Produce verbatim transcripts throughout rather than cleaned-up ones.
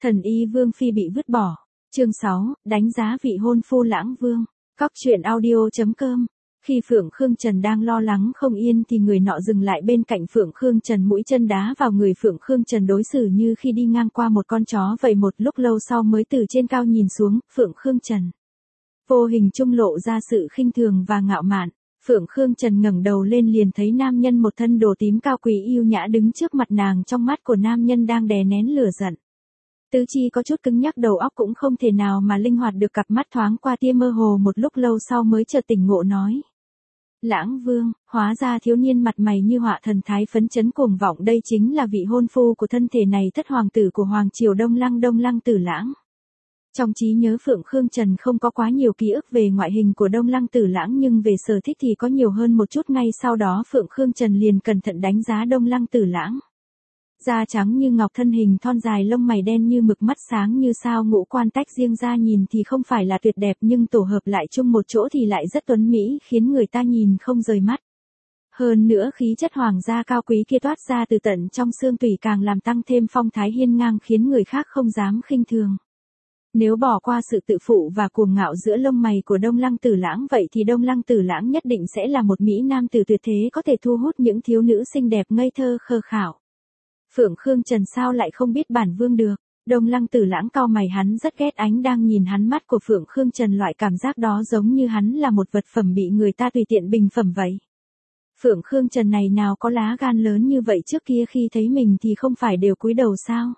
Thần y Vương Phi bị vứt bỏ. Chương sáu, đánh giá vị hôn phu Lãng Vương. Cóc truyện audio.com. Khi Phượng Khương Trần đang lo lắng không yên thì người nọ dừng lại bên cạnh Phượng Khương Trần, mũi chân đá vào người Phượng Khương Trần, đối xử như khi đi ngang qua một con chó vậy. Một lúc lâu sau mới từ trên cao nhìn xuống, Phượng Khương Trần vô hình trung lộ ra sự khinh thường và ngạo mạn. Phượng Khương Trần ngẩng đầu lên liền thấy nam nhân một thân đồ tím cao quý yêu nhã đứng trước mặt nàng, trong mắt của nam nhân đang đè nén lửa giận. Tứ chi có chút cứng nhắc, đầu óc cũng không thể nào mà linh hoạt được, cặp mắt thoáng qua tia mơ hồ, một lúc lâu sau mới chợt tỉnh ngộ nói: Lãng Vương, hóa ra thiếu niên mặt mày như họa thần thái phấn chấn cuồng vọng đây chính là vị hôn phu của thân thể này, thất hoàng tử của hoàng triều Đông Lăng, Đông Lăng Tử Lãng. Trong trí nhớ Phượng Khương Trần không có quá nhiều ký ức về ngoại hình của Đông Lăng Tử Lãng, nhưng về sở thích thì có nhiều hơn một chút. Ngay sau đó Phượng Khương Trần liền cẩn thận đánh giá Đông Lăng Tử Lãng. Da trắng như ngọc, thân hình thon dài, lông mày đen như mực, mắt sáng như sao, ngũ quan tách riêng ra nhìn thì không phải là tuyệt đẹp, nhưng tổ hợp lại chung một chỗ thì lại rất tuấn mỹ, khiến người ta nhìn không rời mắt. Hơn nữa khí chất hoàng gia cao quý kia toát ra từ tận trong xương tủy càng làm tăng thêm phong thái hiên ngang, khiến người khác không dám khinh thường. Nếu bỏ qua sự tự phụ và cuồng ngạo giữa lông mày của Đông Lăng Tử Lãng, vậy thì Đông Lăng Tử Lãng nhất định sẽ là một mỹ nam tử tuyệt thế, có thể thu hút những thiếu nữ xinh đẹp ngây thơ khờ khảo. Phượng Khương Trần sao lại không biết bản vương được. Đông Lăng Tử Lãng cau mày, hắn rất ghét ánh đang nhìn hắn mắt của Phượng Khương Trần, loại cảm giác đó giống như hắn là một vật phẩm bị người ta tùy tiện bình phẩm vậy. Phượng Khương Trần này nào có lá gan lớn như vậy, trước kia khi thấy mình thì không phải đều cúi đầu sao?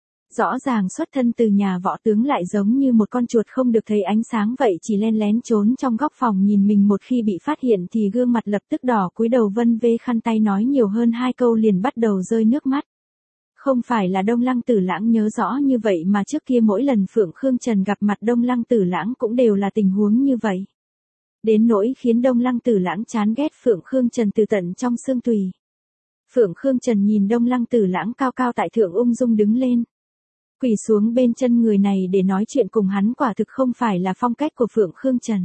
Rõ ràng xuất thân từ nhà võ tướng lại giống như một con chuột không được thấy ánh sáng vậy, chỉ len lén trốn trong góc phòng nhìn mình, một khi bị phát hiện thì gương mặt lập tức đỏ, cúi đầu vân vê khăn tay, nói nhiều hơn hai câu liền bắt đầu rơi nước mắt. Không phải là Đông Lăng Tử Lãng nhớ rõ như vậy mà trước kia mỗi lần Phượng Khương Trần gặp mặt Đông Lăng Tử Lãng cũng đều là tình huống như vậy. Đến nỗi khiến Đông Lăng Tử Lãng chán ghét Phượng Khương Trần từ tận trong xương tùy. Phượng Khương Trần nhìn Đông Lăng Tử Lãng cao cao tại thượng ung dung đứng lên, quỳ xuống bên chân người này để nói chuyện cùng hắn, quả thực không phải là phong cách của Phượng Khương Trần.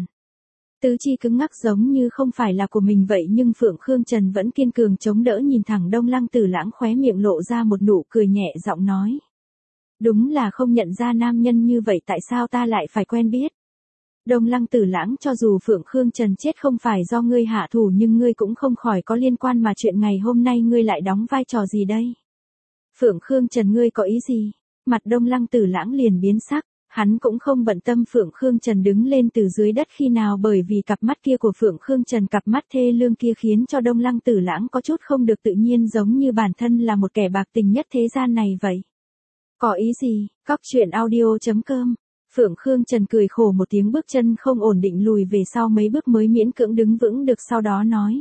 Tứ chi cứng ngắc giống như không phải là của mình vậy, nhưng Phượng Khương Trần vẫn kiên cường chống đỡ, nhìn thẳng Đông Lăng Tử Lãng, khóe miệng lộ ra một nụ cười nhẹ giọng nói: Đúng là không nhận ra nam nhân như vậy, tại sao ta lại phải quen biết? Đông Lăng Tử Lãng, cho dù Phượng Khương Trần chết không phải do ngươi hạ thủ, nhưng ngươi cũng không khỏi có liên quan mà, chuyện ngày hôm nay ngươi lại đóng vai trò gì đây? Phượng Khương Trần, ngươi có ý gì? Mặt Đông Lăng Tử Lãng liền biến sắc. Hắn cũng không bận tâm Phượng Khương Trần đứng lên từ dưới đất khi nào, bởi vì cặp mắt kia của Phượng Khương Trần, cặp mắt thê lương kia khiến cho Đông Lăng Tử Lãng có chút không được tự nhiên, giống như bản thân là một kẻ bạc tình nhất thế gian này vậy. Có ý gì? Cóc truyện audio.com. Phượng Khương Trần cười khổ một tiếng, bước chân không ổn định lùi về sau mấy bước mới miễn cưỡng đứng vững được, sau đó nói: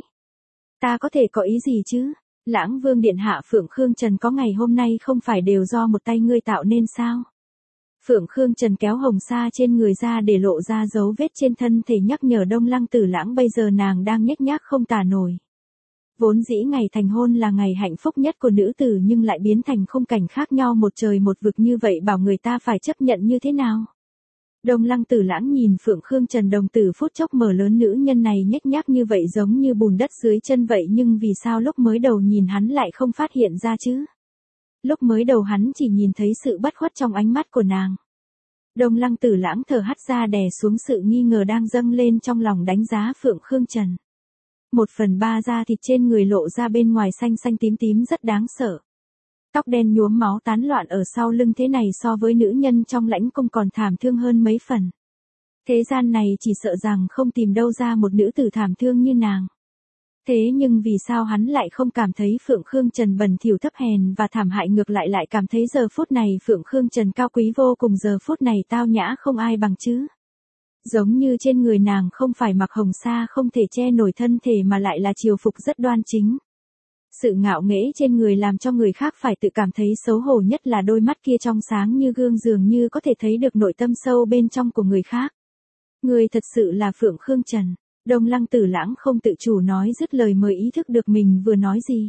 Ta có thể có ý gì chứ? Lãng Vương điện hạ, Phượng Khương Trần có ngày hôm nay không phải đều do một tay ngươi tạo nên sao? Phượng Khương Trần kéo hồng sa trên người ra để lộ ra dấu vết trên thân thể, nhắc nhở Đông Lăng Tử Lãng bây giờ nàng đang nhếch nhác không tả nổi. Vốn dĩ ngày thành hôn là ngày hạnh phúc nhất của nữ tử, nhưng lại biến thành khung cảnh khác nhau một trời một vực như vậy, bảo người ta phải chấp nhận như thế nào? Đông Lăng Tử Lãng nhìn Phượng Khương Trần, đồng tử phút chốc mở lớn, nữ nhân này nhếch nhác như vậy giống như bùn đất dưới chân vậy, nhưng vì sao lúc mới đầu nhìn hắn lại không phát hiện ra chứ? Lúc mới đầu hắn chỉ nhìn thấy sự bất khuất trong ánh mắt của nàng. Đông Lăng Tử Lãng thở hắt ra đè xuống sự nghi ngờ đang dâng lên trong lòng, đánh giá Phượng Khương Trần. Một phần ba da thịt trên người lộ ra bên ngoài xanh xanh tím tím rất đáng sợ. Tóc đen nhuốm máu tán loạn ở sau lưng, thế này so với nữ nhân trong lãnh cung còn thảm thương hơn mấy phần. Thế gian này chỉ sợ rằng không tìm đâu ra một nữ tử thảm thương như nàng. Thế nhưng vì sao hắn lại không cảm thấy Phượng Khương Trần bẩn thỉu thấp hèn và thảm hại, ngược lại lại cảm thấy giờ phút này Phượng Khương Trần cao quý vô cùng, giờ phút này tao nhã không ai bằng chứ? Giống như trên người nàng không phải mặc hồng sa không thể che nổi thân thể, mà lại là triều phục rất đoan chính. Sự ngạo nghễ trên người làm cho người khác phải tự cảm thấy xấu hổ, nhất là đôi mắt kia trong sáng như gương, dường như có thể thấy được nội tâm sâu bên trong của người khác. Người thật sự là Phượng Khương Trần. Đông Lăng Tử Lãng không tự chủ nói dứt lời mới ý thức được mình vừa nói gì.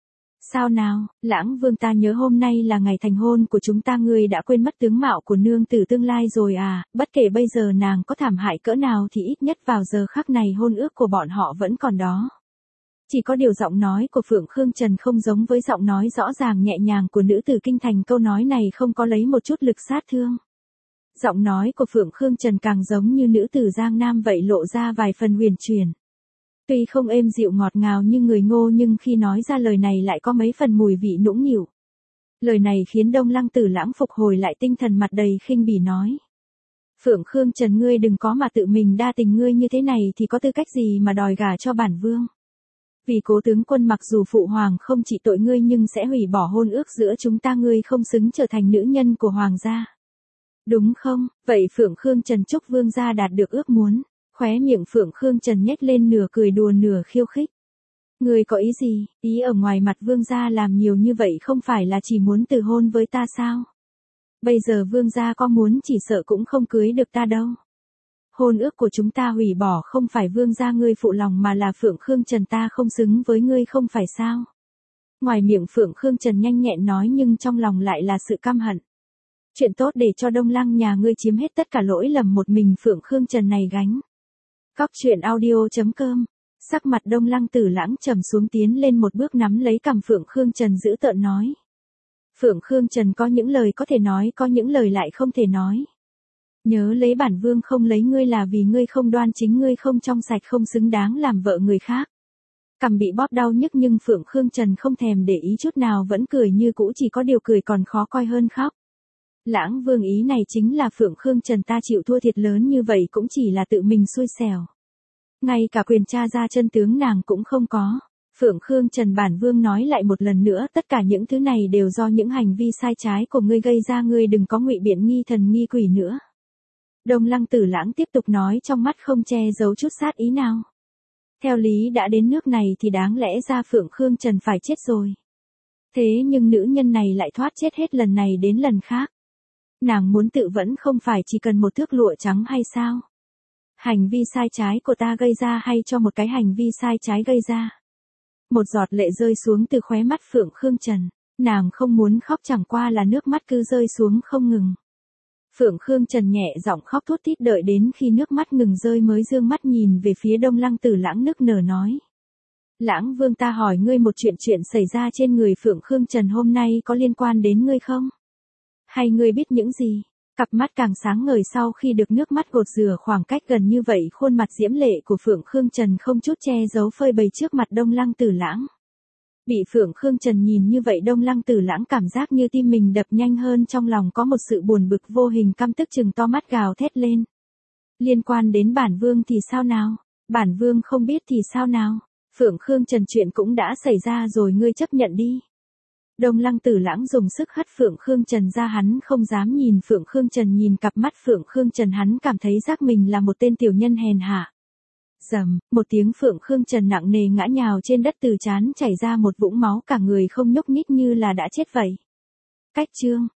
Sao nào, Lãng Vương, ta nhớ hôm nay là ngày thành hôn của chúng ta, ngươi đã quên mất tướng mạo của nương tử tương lai rồi à? Bất kể bây giờ nàng có thảm hại cỡ nào thì ít nhất vào giờ khắc này hôn ước của bọn họ vẫn còn đó. Chỉ có điều giọng nói của Phượng Khương Trần không giống với giọng nói rõ ràng nhẹ nhàng của nữ tử kinh thành, câu nói này không có lấy một chút lực sát thương. Giọng nói của Phượng Khương Trần càng giống như nữ tử Giang Nam vậy, lộ ra vài phần huyền chuyển. Tuy không êm dịu ngọt ngào như người Ngô, nhưng khi nói ra lời này lại có mấy phần mùi vị nũng nịu. Lời này khiến Đông Lăng Tử Lãng phục hồi lại tinh thần, mặt đầy khinh bỉ nói. Phượng Khương Trần, ngươi đừng có mà tự mình đa tình, ngươi như thế này thì có tư cách gì mà đòi gả cho bản vương. Vì Cố tướng quân mặc dù phụ hoàng không trị tội ngươi nhưng sẽ hủy bỏ hôn ước giữa chúng ta, ngươi không xứng trở thành nữ nhân của hoàng gia. Đúng không? Vậy Phượng Khương Trần chúc vương gia đạt được ước muốn. Khóe miệng Phượng Khương Trần nhếch lên, nửa cười đùa nửa khiêu khích. Ngươi có ý gì? Ý ở ngoài mặt vương gia làm nhiều như vậy không phải là chỉ muốn từ hôn với ta sao? Bây giờ vương gia có muốn chỉ sợ cũng không cưới được ta đâu. Hôn ước của chúng ta hủy bỏ không phải vương gia ngươi phụ lòng mà là Phượng Khương Trần ta không xứng với ngươi, không phải sao? Ngoài miệng Phượng Khương Trần nhanh nhẹn nói nhưng trong lòng lại là sự căm hận. Chuyện tốt để cho Đông Lăng nhà ngươi chiếm hết tất cả lỗi lầm một mình Phượng Khương Trần này gánh. Cóc truyện audio chấm com. Sắc mặt Đông Lăng Tử Lãng trầm xuống, tiến lên một bước nắm lấy cằm Phượng Khương Trần giữ tợn nói. Phượng Khương Trần, có những lời có thể nói, có những lời lại không thể nói. Nhớ lấy, bản vương không lấy ngươi là vì ngươi không đoan chính, ngươi không trong sạch, không xứng đáng làm vợ người khác. Cằm bị bóp đau nhức nhưng Phượng Khương Trần không thèm để ý chút nào, vẫn cười như cũ, chỉ có điều cười còn khó coi hơn khóc. Lãng vương, ý này chính là Phượng Khương Trần ta chịu thua thiệt lớn như vậy cũng chỉ là tự mình xui xẻo. Ngay cả quyền tra ra chân tướng nàng cũng không có. Phượng Khương Trần, bản vương nói lại một lần nữa, tất cả những thứ này đều do những hành vi sai trái của ngươi gây ra, ngươi đừng có ngụy biện nghi thần nghi quỷ nữa. Đông Lăng Tử Lãng tiếp tục nói, trong mắt không che giấu chút sát ý nào. Theo lý đã đến nước này thì đáng lẽ ra Phượng Khương Trần phải chết rồi. Thế nhưng nữ nhân này lại thoát chết hết lần này đến lần khác. Nàng muốn tự vẫn không phải chỉ cần một thước lụa trắng hay sao? Hành vi sai trái của ta gây ra hay cho một cái hành vi sai trái gây ra? Một giọt lệ rơi xuống từ khóe mắt Phượng Khương Trần. Nàng không muốn khóc, chẳng qua là nước mắt cứ rơi xuống không ngừng. Phượng Khương Trần nhẹ giọng khóc thút thít, đợi đến khi nước mắt ngừng rơi mới dương mắt nhìn về phía Đông Lăng Tử Lãng, nức nở nói. Lãng vương, ta hỏi ngươi một chuyện, chuyện xảy ra trên người Phượng Khương Trần hôm nay có liên quan đến ngươi không? Hay ngươi biết những gì? Cặp mắt càng sáng ngời sau khi được nước mắt gột rửa, khoảng cách gần như vậy khuôn mặt diễm lệ của Phượng Khương Trần không chút che giấu phơi bày trước mặt Đông Lăng Tử Lãng. Bị Phượng Khương Trần nhìn như vậy, Đông Lăng Tử Lãng cảm giác như tim mình đập nhanh hơn, trong lòng có một sự buồn bực vô hình, căm tức chừng to mắt gào thét lên. Liên quan đến bản vương thì sao nào? Bản vương không biết thì sao nào? Phượng Khương Trần, chuyện cũng đã xảy ra rồi, ngươi chấp nhận đi. Đông Lăng Tử Lãng dùng sức hất Phượng Khương Trần ra, hắn không dám nhìn Phượng Khương Trần, nhìn cặp mắt Phượng Khương Trần hắn cảm thấy giác mình là một tên tiểu nhân hèn hạ. Rầm, một tiếng, Phượng Khương Trần nặng nề ngã nhào trên đất, từ trán chảy ra một vũng máu, cả người không nhúc nhích như là đã chết vậy. Cách chương